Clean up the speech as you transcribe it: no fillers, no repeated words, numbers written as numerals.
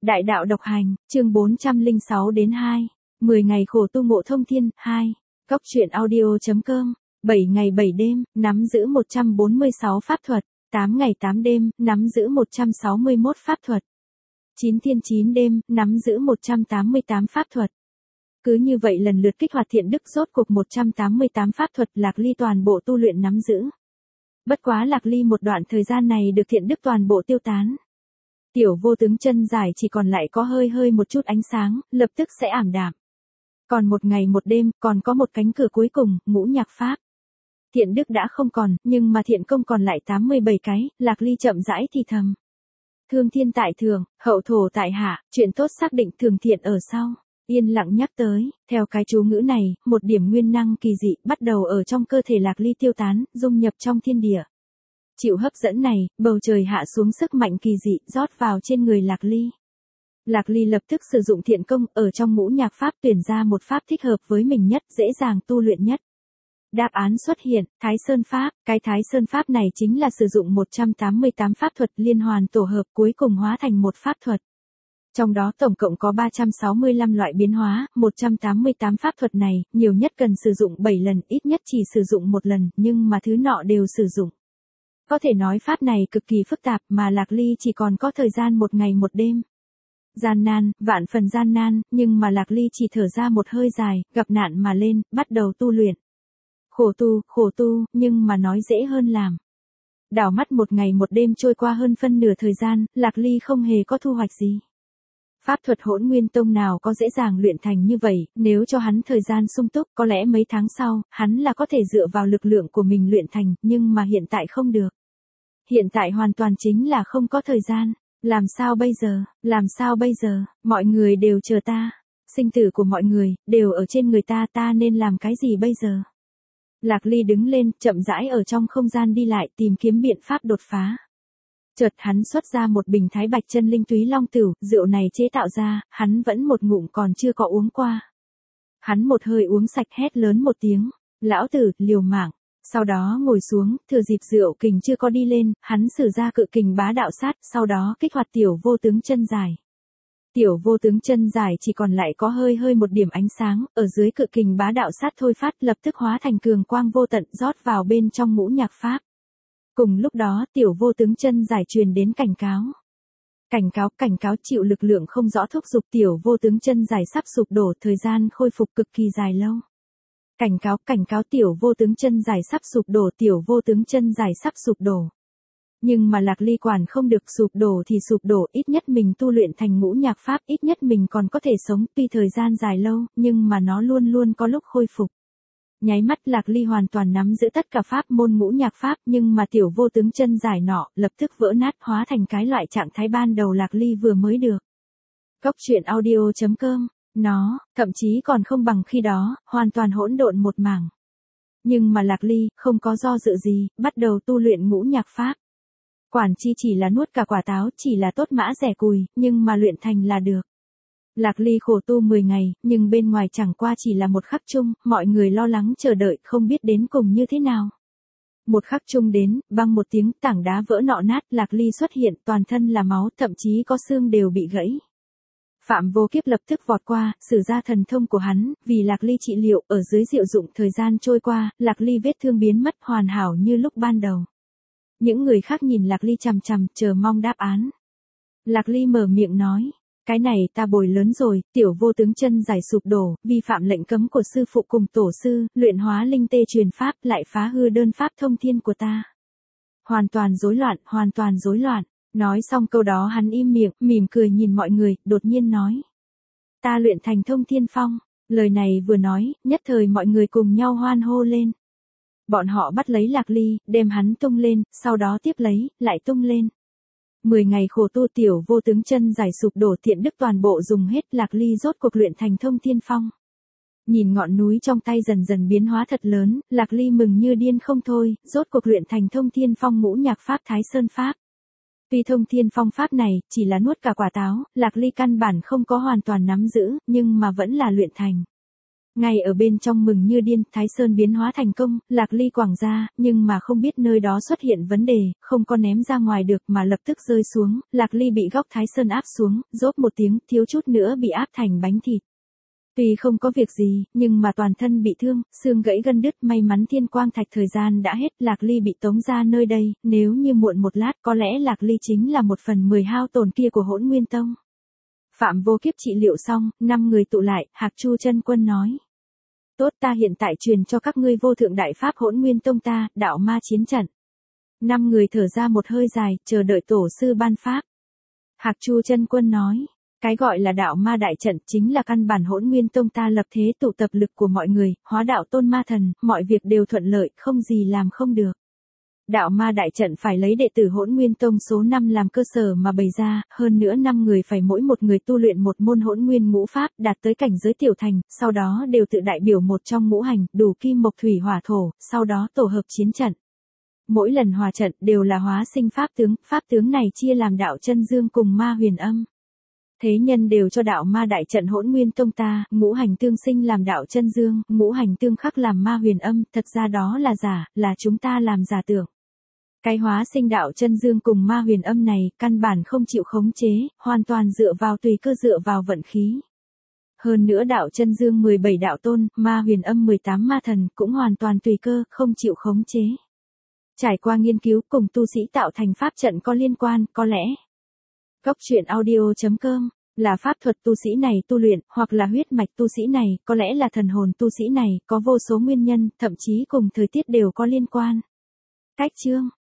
Đại đạo độc hành, chương 406 đến 2. 10 ngày khổ tu ngộ thông thiên, 2. Cốc truyện audio.com. 7 ngày 7 đêm, nắm giữ 146 pháp thuật. 8 ngày 8 đêm, nắm giữ 161 pháp thuật. 9 thiên 9 đêm, nắm giữ 188 pháp thuật. Cứ như vậy lần lượt kích hoạt thiện đức, rốt cuộc 188 pháp thuật Lạc Ly toàn bộ tu luyện nắm giữ. Bất quá Lạc Ly một đoạn thời gian này được thiện đức toàn bộ tiêu tán. Tiểu vô tướng chân giải chỉ còn lại có hơi một chút ánh sáng, lập tức sẽ ảm đạm. Còn một ngày một đêm, còn có một cánh cửa cuối cùng, ngũ nhạc pháp. Thiện đức đã không còn, nhưng mà thiện công còn lại 87 cái, Lạc Ly chậm rãi thì thầm. Thương thiên tại thường, hậu thổ tại hạ, chuyện tốt xác định thường thiện ở sau. Yên lặng nhắc tới, theo cái chú ngữ này, một điểm nguyên năng kỳ dị bắt đầu ở trong cơ thể Lạc Ly tiêu tán, dung nhập trong thiên địa. Chịu hấp dẫn này, bầu trời hạ xuống sức mạnh kỳ dị rót vào trên người Lạc Ly. Lạc Ly lập tức sử dụng thiện công ở trong ngũ nhạc pháp tuyển ra một pháp thích hợp với mình nhất, dễ dàng tu luyện nhất. Đáp án xuất hiện, Thái Sơn Pháp, cái Thái Sơn Pháp này chính là sử dụng 188 pháp thuật liên hoàn tổ hợp cuối cùng hóa thành một pháp thuật. Trong đó tổng cộng có 365 loại biến hóa, 188 pháp thuật này, nhiều nhất cần sử dụng 7 lần, ít nhất chỉ sử dụng một lần, nhưng mà thứ nọ đều sử dụng. Có thể nói pháp này cực kỳ phức tạp mà Lạc Ly chỉ còn có thời gian một ngày một đêm. Gian nan, vạn phần gian nan, nhưng mà Lạc Ly chỉ thở ra một hơi dài, gặp nạn mà lên, bắt đầu tu luyện. Khổ tu, nhưng mà nói dễ hơn làm. Đảo mắt một ngày một đêm trôi qua hơn phân nửa thời gian, Lạc Ly không hề có thu hoạch gì. Pháp thuật Hỗn Nguyên Tông nào có dễ dàng luyện thành như vậy, nếu cho hắn thời gian sung túc, có lẽ mấy tháng sau, hắn là có thể dựa vào lực lượng của mình luyện thành, nhưng mà hiện tại không được. Hiện tại hoàn toàn chính là không có thời gian. Làm sao bây giờ, mọi người đều chờ ta. Sinh tử của mọi người, đều ở trên người ta, ta nên làm cái gì bây giờ? Lạc Ly đứng lên, chậm rãi ở trong không gian đi lại, tìm kiếm biện pháp đột phá. Chợt hắn xuất ra một bình Thái Bạch Chân Linh Túy Long Tửu, rượu này chế tạo ra, hắn vẫn một ngụm còn chưa có uống qua. Hắn một hơi uống sạch hét lớn một tiếng, lão tử, liều mạng. Sau đó ngồi xuống, thừa dịp rượu kình chưa có đi lên, hắn sử ra cự kình bá đạo sát, sau đó kích hoạt tiểu vô tướng chân giải. Tiểu vô tướng chân giải chỉ còn lại có hơi một điểm ánh sáng, ở dưới cự kình bá đạo sát thôi phát lập tức hóa thành cường quang vô tận rót vào bên trong ngũ nhạc pháp. Cùng lúc đó tiểu vô tướng chân giải truyền đến cảnh cáo. Cảnh cáo chịu lực lượng không rõ thúc giục tiểu vô tướng chân giải sắp sụp đổ, thời gian khôi phục cực kỳ dài lâu. Cảnh cáo tiểu vô tướng chân giải sắp sụp đổ, tiểu vô tướng chân giải sắp sụp đổ. Nhưng mà Lạc Ly quản không được, sụp đổ thì sụp đổ, ít nhất mình tu luyện thành ngũ nhạc pháp, ít nhất mình còn có thể sống, tuy thời gian dài lâu, nhưng mà nó luôn có lúc khôi phục. Nháy mắt Lạc Ly hoàn toàn nắm giữ tất cả pháp môn ngũ nhạc pháp, nhưng mà tiểu vô tướng chân giải nọ, lập tức vỡ nát hóa thành cái loại trạng thái ban đầu Lạc Ly vừa mới được. Cốc truyện audio.com. Nó, thậm chí còn không bằng khi đó, hoàn toàn hỗn độn một mảng. Nhưng mà Lạc Ly, không có do dự gì, bắt đầu tu luyện ngũ nhạc pháp. Quản chi chỉ là nuốt cả quả táo, chỉ là tốt mã rẻ cùi, nhưng mà luyện thành là được. Lạc Ly khổ tu 10 ngày, nhưng bên ngoài chẳng qua chỉ là một khắc chung, mọi người lo lắng chờ đợi, không biết đến cùng như thế nào. Một khắc chung đến, băng một tiếng, tảng đá vỡ nọ nát, Lạc Ly xuất hiện, toàn thân là máu, thậm chí có xương đều bị gãy. Phạm Vô Kiếp lập tức vọt qua, sử ra thần thông của hắn, vì Lạc Ly trị liệu, ở dưới diệu dụng thời gian trôi qua, Lạc Ly vết thương biến mất hoàn hảo như lúc ban đầu. Những người khác nhìn Lạc Ly chằm chằm, chờ mong đáp án. Lạc Ly mở miệng nói, cái này ta bồi lớn rồi, tiểu vô tướng chân giải sụp đổ, vi phạm lệnh cấm của sư phụ cùng tổ sư, luyện hóa linh tê truyền pháp, lại phá hư đơn pháp thông thiên của ta. Hoàn toàn rối loạn. Nói xong câu đó hắn im miệng, mỉm cười nhìn mọi người, đột nhiên nói. Ta luyện thành thông thiên phong. Lời này vừa nói, nhất thời mọi người cùng nhau hoan hô lên. Bọn họ bắt lấy Lạc Ly, đem hắn tung lên, sau đó tiếp lấy, lại tung lên. 10 ngày khổ tu tiểu vô tướng chân giải sụp đổ, thiện đức toàn bộ dùng hết, Lạc Ly rốt cuộc luyện thành thông thiên phong. Nhìn ngọn núi trong tay dần biến hóa thật lớn, Lạc Ly mừng như điên không thôi, rốt cuộc luyện thành thông thiên phong ngũ nhạc pháp Thái Sơn Pháp. Tuy thông thiên phong pháp này, chỉ là nuốt cả quả táo, Lạc Ly căn bản không có hoàn toàn nắm giữ, nhưng mà vẫn là luyện thành. Ngay ở bên trong mừng như điên, Thái Sơn biến hóa thành công, Lạc Ly quẳng ra, nhưng mà không biết nơi đó xuất hiện vấn đề, không có ném ra ngoài được mà lập tức rơi xuống, Lạc Ly bị góc Thái Sơn áp xuống, rốp một tiếng, thiếu chút nữa bị áp thành bánh thịt. Tuy không có việc gì, nhưng mà toàn thân bị thương, xương gãy gân đứt, may mắn thiên quang thạch thời gian đã hết, Lạc Ly bị tống ra nơi đây, nếu như muộn một lát có lẽ Lạc Ly chính là 1/10 hao tổn kia của Hỗn Nguyên Tông. Phạm Vô Kiếp trị liệu xong, 5 người tụ lại, Hạc Chu chân quân nói. Tốt, ta hiện tại truyền cho các ngươi vô thượng đại pháp Hỗn Nguyên Tông ta, đạo ma chiến trận. 5 người thở ra một hơi dài, chờ đợi tổ sư ban pháp. Hạc Chu chân quân nói. Cái gọi là đạo ma đại trận chính là căn bản Hỗn Nguyên Tông ta lập thế tụ tập lực của mọi người, hóa đạo tôn ma thần, mọi việc đều thuận lợi, không gì làm không được. Đạo ma đại trận phải lấy đệ tử Hỗn Nguyên Tông số 5 làm cơ sở mà bày ra, hơn nữa 5 người phải mỗi một người tu luyện một môn Hỗn Nguyên ngũ pháp, đạt tới cảnh giới tiểu thành, sau đó đều tự đại biểu một trong ngũ hành, đủ kim mộc thủy hỏa thổ, sau đó tổ hợp chiến trận. Mỗi lần hòa trận đều là hóa sinh pháp tướng này chia làm đạo chân dương cùng ma huyền âm. Thế nhân đều cho đạo ma đại trận Hỗn Nguyên Tông ta, ngũ hành tương sinh làm đạo chân dương, ngũ hành tương khắc làm ma huyền âm, thật ra đó là giả, là chúng ta làm giả tưởng. Cái hóa sinh đạo chân dương cùng ma huyền âm này, căn bản không chịu khống chế, hoàn toàn dựa vào tùy cơ, dựa vào vận khí. Hơn nữa đạo chân dương 17 đạo tôn, ma huyền âm 18 ma thần, cũng hoàn toàn tùy cơ, không chịu khống chế. Trải qua nghiên cứu cùng tu sĩ tạo thành pháp trận có liên quan, có lẽ. Góc truyện audio.com, là pháp thuật tu sĩ này tu luyện, hoặc là huyết mạch tu sĩ này, có lẽ là thần hồn tu sĩ này, có vô số nguyên nhân, thậm chí cùng thời tiết đều có liên quan. Cách chương